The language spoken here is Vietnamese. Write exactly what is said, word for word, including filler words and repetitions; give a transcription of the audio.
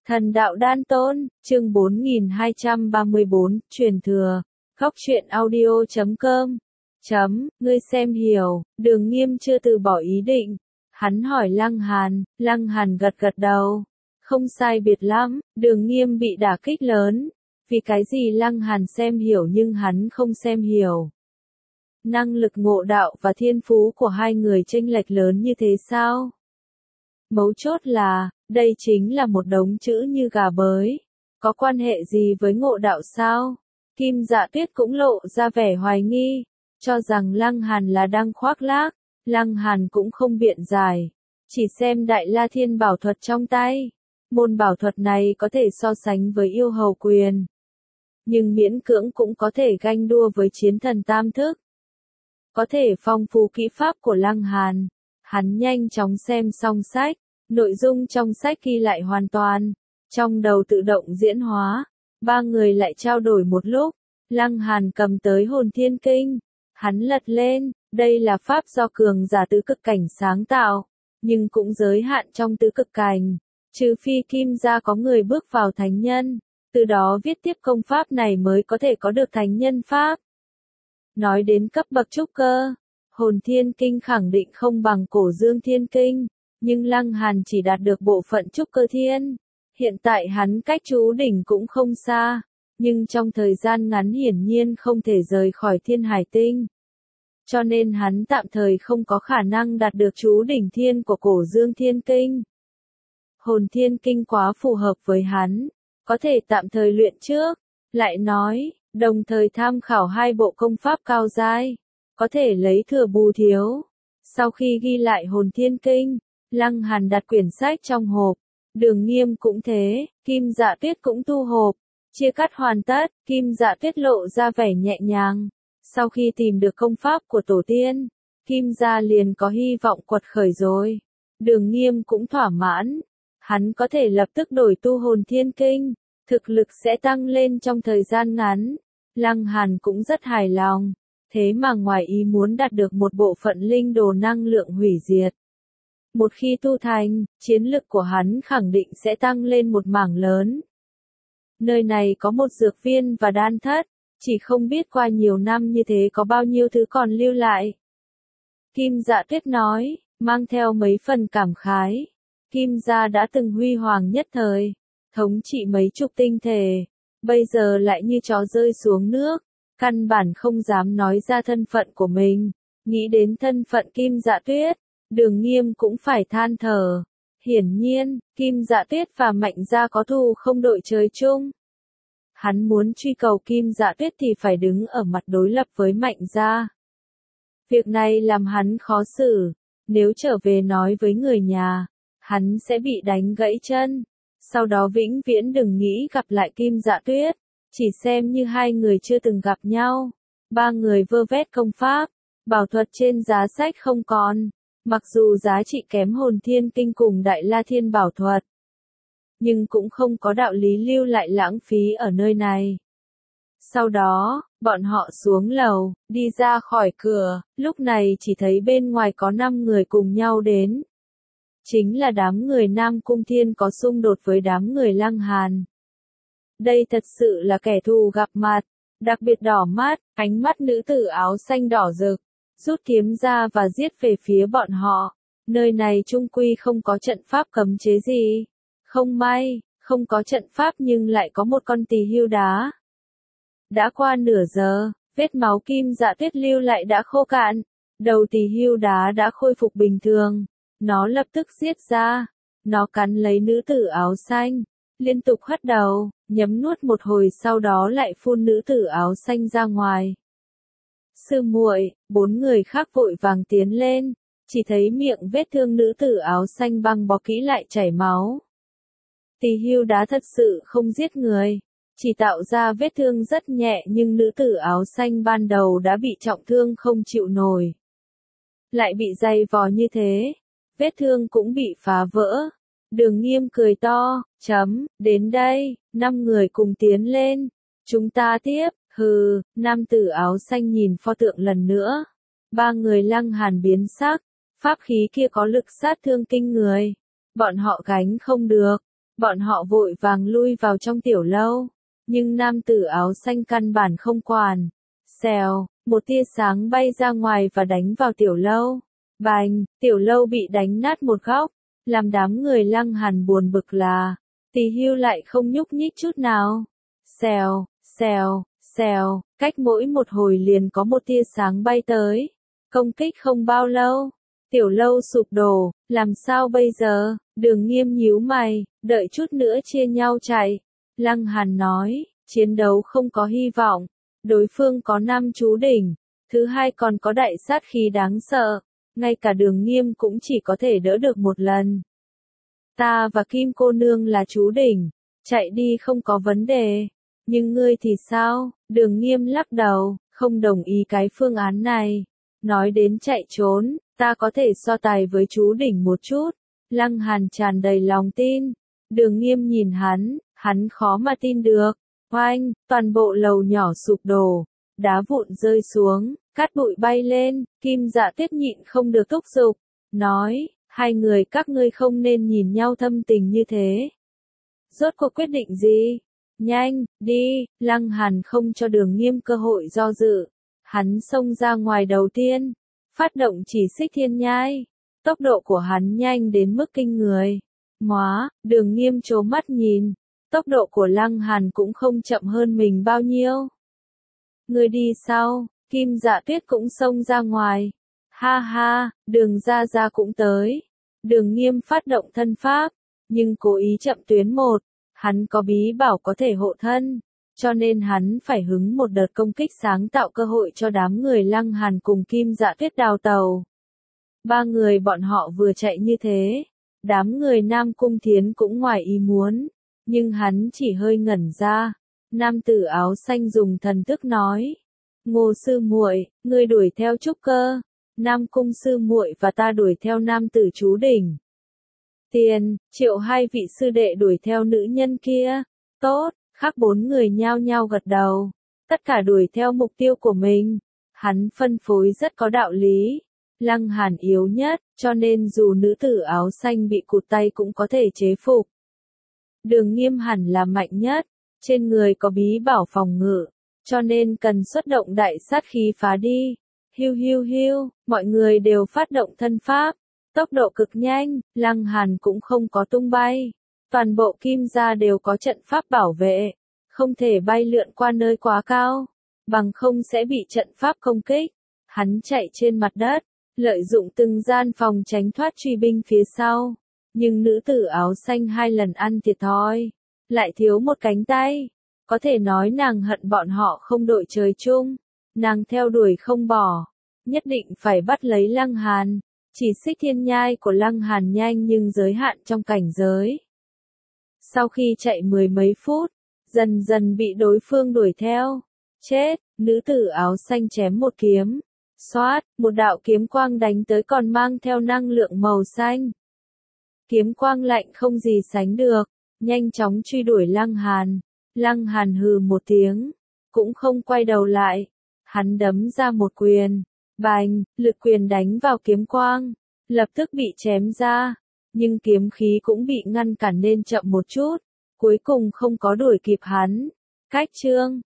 Thần đạo đan tôn, chương bốn nghìn hai trăm ba mươi bốn, truyền thừa, góc truyện audio chấm com. Chấm, ngươi xem hiểu, Đường Nghiêm chưa từ bỏ ý định. Hắn hỏi Lăng Hàn, Lăng Hàn gật gật đầu. Không sai biệt lắm, Đường Nghiêm bị đả kích lớn. Vì cái gì Lăng Hàn xem hiểu nhưng hắn không xem hiểu? Năng lực ngộ đạo và thiên phú của hai người chênh lệch lớn như thế sao? Mấu chốt là, đây chính là một đống chữ như gà bới. Có quan hệ gì với ngộ đạo sao? Kim Dạ Tuyết cũng lộ ra vẻ hoài nghi, cho rằng Lăng Hàn là đang khoác lác. Lăng Hàn cũng không biện giải, chỉ xem Đại La Thiên bảo thuật trong tay. Môn bảo thuật này có thể so sánh với yêu hầu quyền, nhưng miễn cưỡng cũng có thể ganh đua với chiến thần tam thức. Có thể phong phú kỹ pháp của Lăng Hàn. Hắn nhanh chóng xem xong sách, nội dung trong sách ghi lại hoàn toàn, trong đầu tự động diễn hóa. Ba người lại trao đổi một lúc, Lăng Hàn cầm tới Hồn Thiên Kinh, hắn lật lên, đây là pháp do cường giả tứ cực cảnh sáng tạo, nhưng cũng giới hạn trong tứ cực cảnh, trừ phi Kim gia có người bước vào thánh nhân, từ đó viết tiếp công pháp này mới có thể có được thánh nhân pháp. Nói đến cấp bậc trúc cơ, Hồn Thiên Kinh khẳng định không bằng Cổ Dương Thiên Kinh, nhưng Lăng Hàn chỉ đạt được bộ phận trúc cơ thiên. Hiện tại hắn cách Chú Đỉnh cũng không xa, nhưng trong thời gian ngắn hiển nhiên không thể rời khỏi Thiên Hải Tinh. Cho nên hắn tạm thời không có khả năng đạt được Chú Đỉnh Thiên của Cổ Dương Thiên Kinh. Hồn Thiên Kinh quá phù hợp với hắn, có thể tạm thời luyện trước. Lại nói, đồng thời tham khảo hai bộ công pháp cao giai, có thể lấy thừa bù thiếu. Sau khi ghi lại Hồn Thiên Kinh, Lăng Hàn đặt quyển sách trong hộp. Đường Nghiêm cũng thế, Kim Dạ Tuyết cũng thu hộp. Chia cắt hoàn tất, Kim Dạ Tuyết lộ ra vẻ nhẹ nhàng. Sau khi tìm được công pháp của tổ tiên, Kim gia liền có hy vọng quật khởi rồi. Đường Nghiêm cũng thỏa mãn. Hắn có thể lập tức đổi tu Hồn Thiên Kinh, thực lực sẽ tăng lên trong thời gian ngắn. Lăng Hàn cũng rất hài lòng, thế mà ngoài ý muốn đạt được một bộ phận linh đồ năng lượng hủy diệt. Một khi tu thành, chiến lực của hắn khẳng định sẽ tăng lên một mảng lớn. Nơi này có một dược viên và đan thất, chỉ không biết qua nhiều năm như thế có bao nhiêu thứ còn lưu lại. Kim Dạ Tuyết nói, mang theo mấy phần cảm khái. Kim gia đã từng huy hoàng nhất thời, thống trị mấy chục tinh thể, bây giờ lại như chó rơi xuống nước, căn bản không dám nói ra thân phận của mình. Nghĩ đến thân phận Kim Dạ Tuyết, Đường Nghiêm cũng phải than thở. Hiển nhiên, Kim Dạ Tuyết và Mạnh gia có thù không đội trời chung. Hắn muốn truy cầu Kim Dạ Tuyết thì phải đứng ở mặt đối lập với Mạnh gia. Việc này làm hắn khó xử, nếu trở về nói với người nhà, hắn sẽ bị đánh gãy chân. Sau đó vĩnh viễn đừng nghĩ gặp lại Kim Dạ Tuyết, chỉ xem như hai người chưa từng gặp nhau. Ba người vơ vét công pháp, bảo thuật trên giá sách không còn. Mặc dù giá trị kém Hồn Thiên Kinh cùng Đại La Thiên bảo thuật, nhưng cũng không có đạo lý lưu lại lãng phí ở nơi này. Sau đó, bọn họ xuống lầu, đi ra khỏi cửa, lúc này chỉ thấy bên ngoài có năm người cùng nhau đến. Chính là đám người Nam Cung Thiên có xung đột với đám người Lăng Hàn. Đây thật sự là kẻ thù gặp mặt, đặc biệt đỏ mắt, ánh mắt nữ tử áo xanh đỏ rực, rút kiếm ra và giết về phía bọn họ. Nơi này chung quy không có trận pháp cấm chế gì. Không may, không có trận pháp nhưng lại có một con tỳ hưu đá. Đã qua nửa giờ, vết máu Kim Dạ Tuyết lưu lại đã khô cạn, đầu tỳ hưu đá đã khôi phục bình thường. Nó lập tức giết ra, nó cắn lấy nữ tử áo xanh, liên tục hất đầu, nhấm nuốt một hồi sau đó lại phun nữ tử áo xanh ra ngoài. Sư muội, bốn người khác vội vàng tiến lên, chỉ thấy miệng vết thương nữ tử áo xanh băng bó kỹ lại chảy máu. Tỳ hưu đá thật sự không giết người, chỉ tạo ra vết thương rất nhẹ nhưng nữ tử áo xanh ban đầu đã bị trọng thương không chịu nổi. Lại bị dày vò như thế, vết thương cũng bị phá vỡ. Đường Nghiêm cười to, chấm, đến đây, năm người cùng tiến lên. Chúng ta tiếp, hừ, nam tử áo xanh nhìn pho tượng lần nữa. Ba người Lăng Hàn biến sắc, pháp khí kia có lực sát thương kinh người. Bọn họ gánh không được, Bọn họ vội vàng lui vào trong tiểu lâu, nhưng nam tử áo xanh căn bản không quản. Xèo, một tia sáng bay ra ngoài và đánh vào tiểu lâu. Bành, tiểu lâu bị đánh nát một góc, làm đám người Lăng Hàn buồn bực là, Tỳ Hưu lại không nhúc nhích chút nào. Xèo, xèo, xèo, cách mỗi một hồi liền có một tia sáng bay tới. Công kích không bao lâu, tiểu lâu sụp đổ, làm sao bây giờ? Đường Nghiêm nhíu mày, đợi chút nữa chia nhau chạy. Lăng Hàn nói, chiến đấu không có hy vọng, đối phương có năm chú đỉnh, thứ hai còn có đại sát khí đáng sợ, ngay cả Đường Nghiêm cũng chỉ có thể đỡ được một lần. Ta và Kim cô nương là chú đỉnh, chạy đi không có vấn đề, nhưng ngươi thì sao? Đường Nghiêm lắc đầu, không đồng ý cái phương án này. Nói đến chạy trốn, ta có thể so tài với chú đỉnh một chút. Lăng Hàn tràn đầy lòng tin. Đường Nghiêm nhìn hắn, hắn khó mà tin được. Oanh, toàn bộ lầu nhỏ sụp đổ, đá vụn rơi xuống, cát bụi bay lên, Kim Dạ Tuyết nhịn không được thúc giục, nói, hai người các ngươi không nên nhìn nhau thâm tình như thế. Rốt cuộc quyết định gì? Nhanh, đi, Lăng Hàn không cho Đường Nghiêm cơ hội do dự. Hắn xông ra ngoài đầu tiên, phát động chỉ xích thiên nhai. Tốc độ của hắn nhanh đến mức kinh người. Móa, Đường Nghiêm trố mắt nhìn. Tốc độ của Lăng Hàn cũng không chậm hơn mình bao nhiêu. Người đi sau, Kim Dạ Tuyết cũng xông ra ngoài. Ha ha, Đường Gia Gia cũng tới. Đường Nghiêm phát động thân pháp, nhưng cố ý chậm tuyến một. Hắn có bí bảo có thể hộ thân, cho nên hắn phải hứng một đợt công kích sáng tạo cơ hội cho đám người Lăng Hàn cùng Kim Dạ Tuyết đào tàu. Ba người bọn họ vừa chạy như thế, đám người Nam Cung Thiến cũng ngoài ý muốn, nhưng hắn chỉ hơi ngẩn ra. Nam tử áo xanh dùng thần thức nói, Ngô sư muội, ngươi đuổi theo trúc cơ, Nam Cung sư muội và ta đuổi theo nam tử chú đỉnh. Tiền, Triệu hai vị sư đệ đuổi theo nữ nhân kia. Tốt, khác bốn người nhao nhao gật đầu. Tất cả đuổi theo mục tiêu của mình. Hắn phân phối rất có đạo lý. Lăng Hàn yếu nhất, cho nên dù nữ tử áo xanh bị cụt tay cũng có thể chế phục. Đường Nghiêm hẳn là mạnh nhất, trên người có bí bảo phòng ngự, cho nên cần xuất động đại sát khí phá đi. Hiu hiu hiu, mọi người đều phát động thân pháp. Tốc độ cực nhanh, Lăng Hàn cũng không có tung bay. Toàn bộ Kim gia đều có trận pháp bảo vệ, không thể bay lượn qua nơi quá cao, bằng không sẽ bị trận pháp công kích. Hắn chạy trên mặt đất, lợi dụng từng gian phòng tránh thoát truy binh phía sau. Nhưng nữ tử áo xanh hai lần ăn thiệt thòi, lại thiếu một cánh tay. Có thể nói nàng hận bọn họ không đội trời chung. Nàng theo đuổi không bỏ, nhất định phải bắt lấy Lăng Hàn. Chỉ xích thiên nhai của Lăng Hàn nhanh nhưng giới hạn trong cảnh giới. Sau khi chạy mười mấy phút, dần dần bị đối phương đuổi theo. Chết, nữ tử áo xanh chém một kiếm. Xoát, một đạo kiếm quang đánh tới còn mang theo năng lượng màu xanh. Kiếm quang lạnh không gì sánh được, nhanh chóng truy đuổi Lăng Hàn. Lăng Hàn hừ một tiếng, cũng không quay đầu lại. Hắn đấm ra một quyền. Bành, lực quyền đánh vào kiếm quang, lập tức bị chém ra, nhưng kiếm khí cũng bị ngăn cản nên chậm một chút, cuối cùng không có đuổi kịp hắn. Cách chương